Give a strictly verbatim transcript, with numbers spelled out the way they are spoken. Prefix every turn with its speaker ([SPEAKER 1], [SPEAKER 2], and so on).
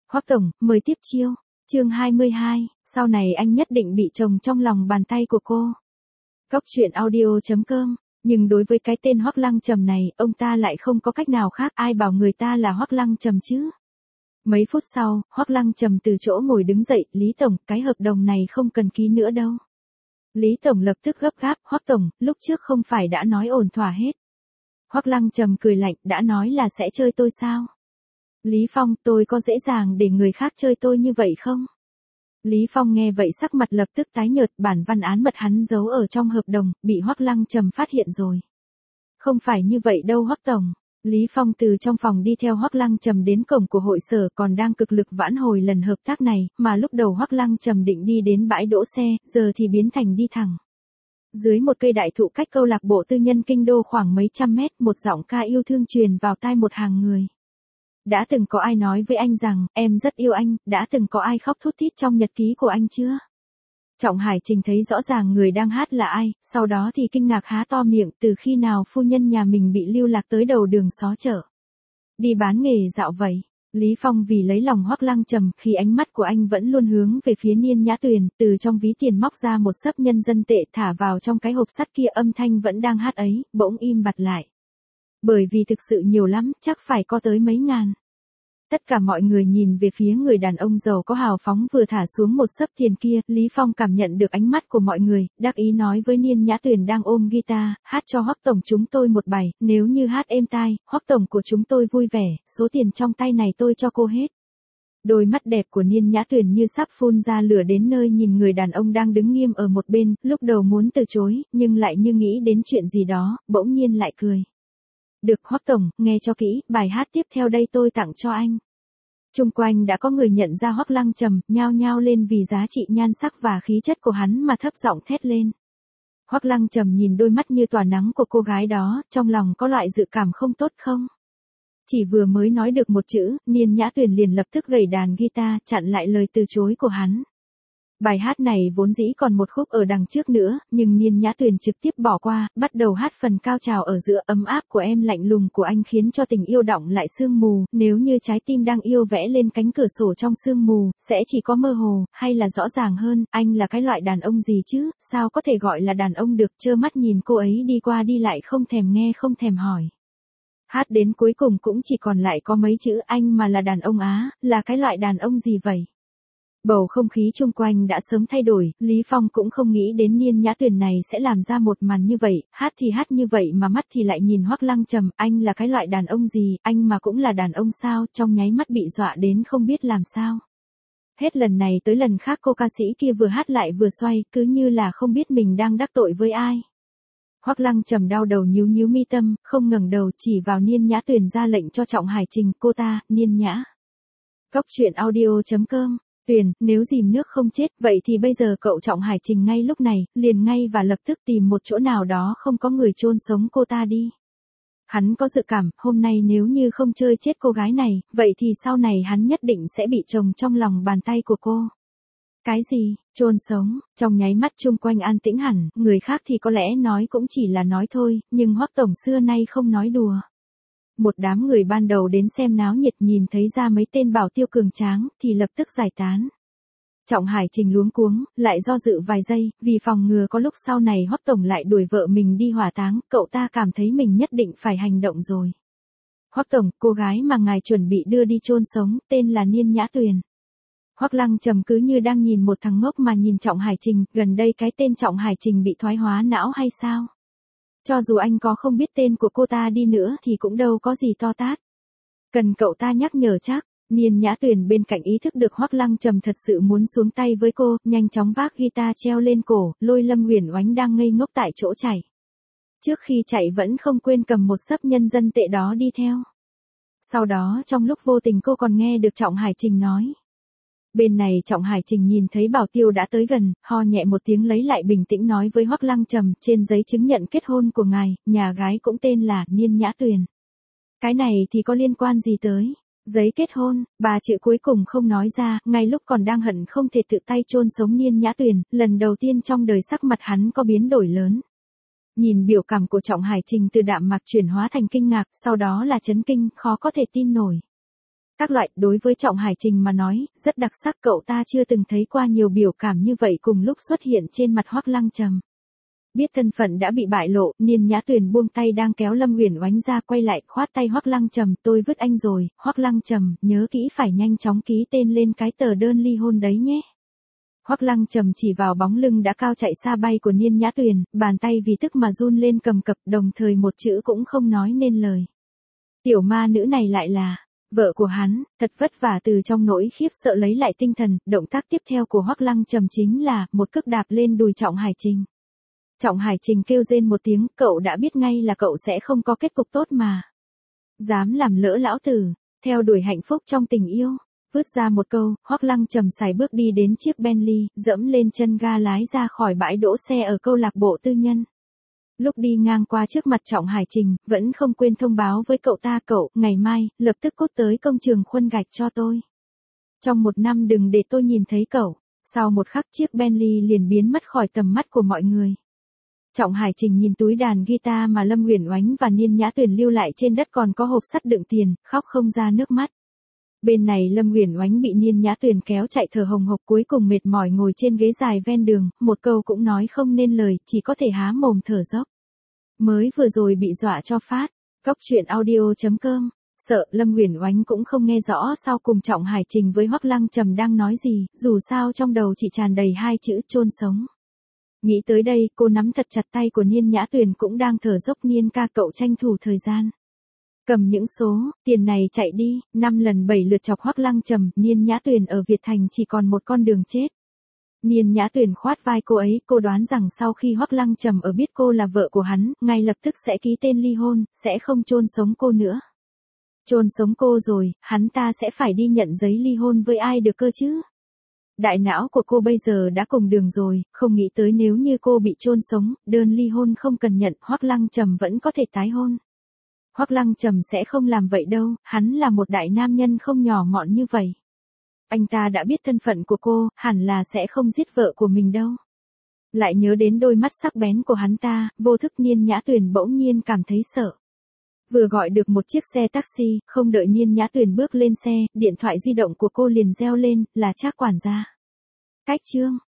[SPEAKER 1] Hoắc tổng, mời tiếp chiêu. Chương hai mươi hai, sau này anh nhất định bị chồng trong lòng bàn tay của cô. Cóc truyện audio chấm com. Nhưng đối với cái tên Hoắc Lăng Trầm này, ông ta lại không có cách nào khác, ai bảo người ta là Hoắc Lăng Trầm chứ. Mấy phút sau, Hoắc Lăng Trầm từ chỗ ngồi đứng dậy, Lý tổng, cái hợp đồng này không cần ký nữa đâu. Lý tổng lập tức gấp gáp, Hoắc tổng, lúc trước không phải đã nói ổn thỏa hết. Hoắc Lăng Trầm cười lạnh, đã nói là sẽ chơi tôi sao? Lý Phong, tôi có dễ dàng để người khác chơi tôi như vậy không? Lý Phong nghe vậy sắc mặt lập tức tái nhợt, bản văn án mật hắn giấu ở trong hợp đồng, bị Hoắc Lăng Trầm phát hiện rồi. Không phải như vậy đâu Hoắc tổng. Lý Phong từ trong phòng đi theo Hoắc Lăng Trầm đến cổng của hội sở, còn đang cực lực vãn hồi lần hợp tác này, mà lúc đầu Hoắc Lăng Trầm định đi đến bãi đỗ xe, giờ thì biến thành đi thẳng. Dưới một cây đại thụ cách câu lạc bộ tư nhân kinh đô khoảng mấy trăm mét, một giọng ca yêu thương truyền vào tai một hàng người. Đã từng có ai nói với anh rằng, em rất yêu anh, đã từng có ai khóc thút thít trong nhật ký của anh chưa? Trọng Hải Trình thấy rõ ràng người đang hát là ai, sau đó thì kinh ngạc há to miệng, từ khi nào phu nhân nhà mình bị lưu lạc tới đầu đường xó chợ. Đi bán nghề dạo vậy. Lý Phong vì lấy lòng Hoắc Lăng Trầm, khi ánh mắt của anh vẫn luôn hướng về phía Niên Nhã Tuyền, từ trong ví tiền móc ra một xấp nhân dân tệ thả vào trong cái hộp sắt kia, âm thanh vẫn đang hát ấy, bỗng im bặt lại. Bởi vì thực sự nhiều lắm, chắc phải có tới mấy ngàn. Tất cả mọi người nhìn về phía người đàn ông giàu có hào phóng vừa thả xuống một xấp tiền kia, Lý Phong cảm nhận được ánh mắt của mọi người, đắc ý nói với Niên Nhã Tuyền đang ôm guitar, hát cho Hoắc tổng chúng tôi một bài, nếu như hát êm tai, Hoắc tổng của chúng tôi vui vẻ, số tiền trong tay này tôi cho cô hết. Đôi mắt đẹp của Niên Nhã Tuyền như sắp phun ra lửa đến nơi nhìn người đàn ông đang đứng nghiêm ở một bên, lúc đầu muốn từ chối, nhưng lại như nghĩ đến chuyện gì đó, bỗng nhiên lại cười. Được Hoắc tổng, nghe cho kỹ, bài hát tiếp theo đây tôi tặng cho anh. Chung quanh đã có người nhận ra Hoắc Lăng Trầm, nhao nhao lên vì giá trị nhan sắc và khí chất của hắn mà thấp giọng thét lên. Hoắc Lăng Trầm nhìn đôi mắt như tỏa nắng của cô gái đó, trong lòng có loại dự cảm không tốt không? Chỉ vừa mới nói được một chữ, Niên Nhã Tuyền liền lập tức gảy đàn guitar, chặn lại lời từ chối của hắn. Bài hát này vốn dĩ còn một khúc ở đằng trước nữa, nhưng Niên Nhã Tuyền trực tiếp bỏ qua, bắt đầu hát phần cao trào ở giữa, ấm áp của em lạnh lùng của anh khiến cho tình yêu đọng lại sương mù, nếu như trái tim đang yêu vẽ lên cánh cửa sổ trong sương mù, sẽ chỉ có mơ hồ, hay là rõ ràng hơn, anh là cái loại đàn ông gì chứ, sao có thể gọi là đàn ông được, trơ mắt nhìn cô ấy đi qua đi lại không thèm nghe không thèm hỏi. Hát đến cuối cùng cũng chỉ còn lại có mấy chữ anh mà là đàn ông á, là cái loại đàn ông gì vậy? Bầu không khí chung quanh đã sớm thay đổi, Lý Phong cũng không nghĩ đến Niên Nhã Tuyền này sẽ làm ra một màn như vậy, hát thì hát như vậy mà mắt thì lại nhìn Hoắc Lăng Trầm, anh là cái loại đàn ông gì, anh mà cũng là đàn ông sao, trong nháy mắt bị dọa đến không biết làm sao. Hết lần này tới lần khác cô ca sĩ kia vừa hát lại vừa xoay, cứ như là không biết mình đang đắc tội với ai. Hoắc Lăng Trầm đau đầu nhíu nhíu mi tâm, không ngẩng đầu chỉ vào Niên Nhã Tuyền ra lệnh cho Trọng Hải Trình, cô ta, Niên Nhã. Cóc truyện audio chấm com. Tuyền, nếu dìm nước không chết, vậy thì bây giờ cậu Trọng Hải Trình ngay lúc này, liền ngay và lập tức tìm một chỗ nào đó không có người chôn sống cô ta đi. Hắn có dự cảm, hôm nay nếu như không chơi chết cô gái này, vậy thì sau này hắn nhất định sẽ bị chồng trong lòng bàn tay của cô. Cái gì, chôn sống, trong nháy mắt chung quanh an tĩnh hẳn, người khác thì có lẽ nói cũng chỉ là nói thôi, nhưng Hoắc tổng xưa nay không nói đùa. Một đám người ban đầu đến xem náo nhiệt nhìn thấy ra mấy tên bảo tiêu cường tráng, thì lập tức giải tán. Trọng Hải Trình luống cuống, lại do dự vài giây, vì phòng ngừa có lúc sau này Hoắc tổng lại đuổi vợ mình đi hỏa táng, cậu ta cảm thấy mình nhất định phải hành động rồi. Hoắc tổng, cô gái mà ngài chuẩn bị đưa đi chôn sống, tên là Niên Nhã Tuyền. Hoắc Lăng Trầm cứ như đang nhìn một thằng ngốc mà nhìn Trọng Hải Trình, gần đây cái tên Trọng Hải Trình bị thoái hóa não hay sao? Cho dù anh có không biết tên của cô ta đi nữa thì cũng đâu có gì to tát. Cần cậu ta nhắc nhở chắc. Niên Nhã Tuyền bên cạnh ý thức được Hoắc Lăng Trầm thật sự muốn xuống tay với cô, nhanh chóng vác guitar treo lên cổ, lôi Lâm Uyển Oánh đang ngây ngốc tại chỗ chạy. Trước khi chạy vẫn không quên cầm một xấp nhân dân tệ đó đi theo. Sau đó trong lúc vô tình cô còn nghe được Trọng Hải Trình nói. Bên này Trọng Hải Trình nhìn thấy bảo tiêu đã tới gần, ho nhẹ một tiếng lấy lại bình tĩnh nói với Hoắc Lăng Trầm, trên giấy chứng nhận kết hôn của ngài, nhà gái cũng tên là Niên Nhã Tuyền. Cái này thì có liên quan gì tới? Giấy kết hôn, ba chữ cuối cùng không nói ra, ngay lúc còn đang hận không thể tự tay chôn sống Niên Nhã Tuyền, lần đầu tiên trong đời sắc mặt hắn có biến đổi lớn. Nhìn biểu cảm của Trọng Hải Trình từ đạm mạc chuyển hóa thành kinh ngạc, sau đó là chấn kinh, khó có thể tin nổi. Các loại, đối với Trọng Hải Trình mà nói, rất đặc sắc, cậu ta chưa từng thấy qua nhiều biểu cảm như vậy cùng lúc xuất hiện trên mặt Hoắc Lăng Trầm. Biết thân phận đã bị bại lộ, Niên Nhã Tuyền buông tay đang kéo Lâm Uyển Oánh ra, quay lại, khoát tay Hoắc Lăng Trầm, tôi vứt anh rồi, Hoắc Lăng Trầm, nhớ kỹ phải nhanh chóng ký tên lên cái tờ đơn ly hôn đấy nhé. Hoắc Lăng Trầm chỉ vào bóng lưng đã cao chạy xa bay của Niên Nhã Tuyền, bàn tay vì tức mà run lên cầm cập, đồng thời một chữ cũng không nói nên lời. Tiểu ma nữ này lại là vợ của hắn, thật vất vả từ trong nỗi khiếp sợ lấy lại tinh thần, động tác tiếp theo của Hoắc Lăng Trầm chính là một cước đạp lên đùi Trọng Hải Trình. Trọng Hải Trình kêu rên một tiếng, cậu đã biết ngay là cậu sẽ không có kết cục tốt mà. Dám làm lỡ lão tử, theo đuổi hạnh phúc trong tình yêu. Vứt ra một câu, Hoắc Lăng Trầm sải bước đi đến chiếc Bentley, dẫm lên chân ga lái ra khỏi bãi đỗ xe ở câu lạc bộ tư nhân. Lúc đi ngang qua trước mặt Trọng Hải Trình, vẫn không quên thông báo với cậu ta, cậu, ngày mai, lập tức cốt tới công trường khuân gạch cho tôi. Trong một năm đừng để tôi nhìn thấy cậu. Sau một khắc chiếc Bentley liền biến mất khỏi tầm mắt của mọi người. Trọng Hải Trình nhìn túi đàn guitar mà Lâm Uyển Oánh và Niên Nhã Tuyền lưu lại trên đất, còn có hộp sắt đựng tiền, khóc không ra nước mắt. Bên này Lâm Uyển Oánh bị Niên Nhã Tuyền kéo chạy thở hồng hộc, cuối cùng mệt mỏi ngồi trên ghế dài ven đường, một câu cũng nói không nên lời, chỉ có thể há mồm thở dốc. Mới vừa rồi bị dọa cho phát. Góc truyện audio chấm com. Sợ Lâm Uyển Oánh cũng không nghe rõ sau cùng Trọng Hải Trình với Hoắc Lăng Trầm đang nói gì, dù sao trong đầu chỉ tràn đầy hai chữ chôn sống. Nghĩ tới đây, cô nắm thật chặt tay của Niên Nhã Tuyền cũng đang thở dốc. Niên ca, cậu tranh thủ thời gian. Cầm những số tiền này chạy đi, năm lần bảy lượt chọc Hoắc Lăng Trầm, Niên Nhã Tuyền ở Việt Thành chỉ còn một con đường chết. Niên Nhã Tuyền khoát vai cô ấy, cô đoán rằng sau khi Hoắc Lăng Trầm ở biết cô là vợ của hắn, ngay lập tức sẽ ký tên ly hôn, sẽ không chôn sống cô nữa. Chôn sống cô rồi, hắn ta sẽ phải đi nhận giấy ly hôn với ai được cơ chứ? Đại não của cô bây giờ đã cùng đường rồi, không nghĩ tới nếu như cô bị chôn sống, đơn ly hôn không cần nhận, Hoắc Lăng Trầm vẫn có thể tái hôn. Hoắc Lăng Trầm sẽ không làm vậy đâu, hắn là một đại nam nhân không nhỏ mọn như vậy. Anh ta đã biết thân phận của cô, hẳn là sẽ không giết vợ của mình đâu. Lại nhớ đến đôi mắt sắc bén của hắn ta, vô thức Niên Nhã Tuyền bỗng nhiên cảm thấy sợ. Vừa gọi được một chiếc xe taxi, không đợi Niên Nhã Tuyền bước lên xe, điện thoại di động của cô liền reo lên, là Trác quản gia. Cách chương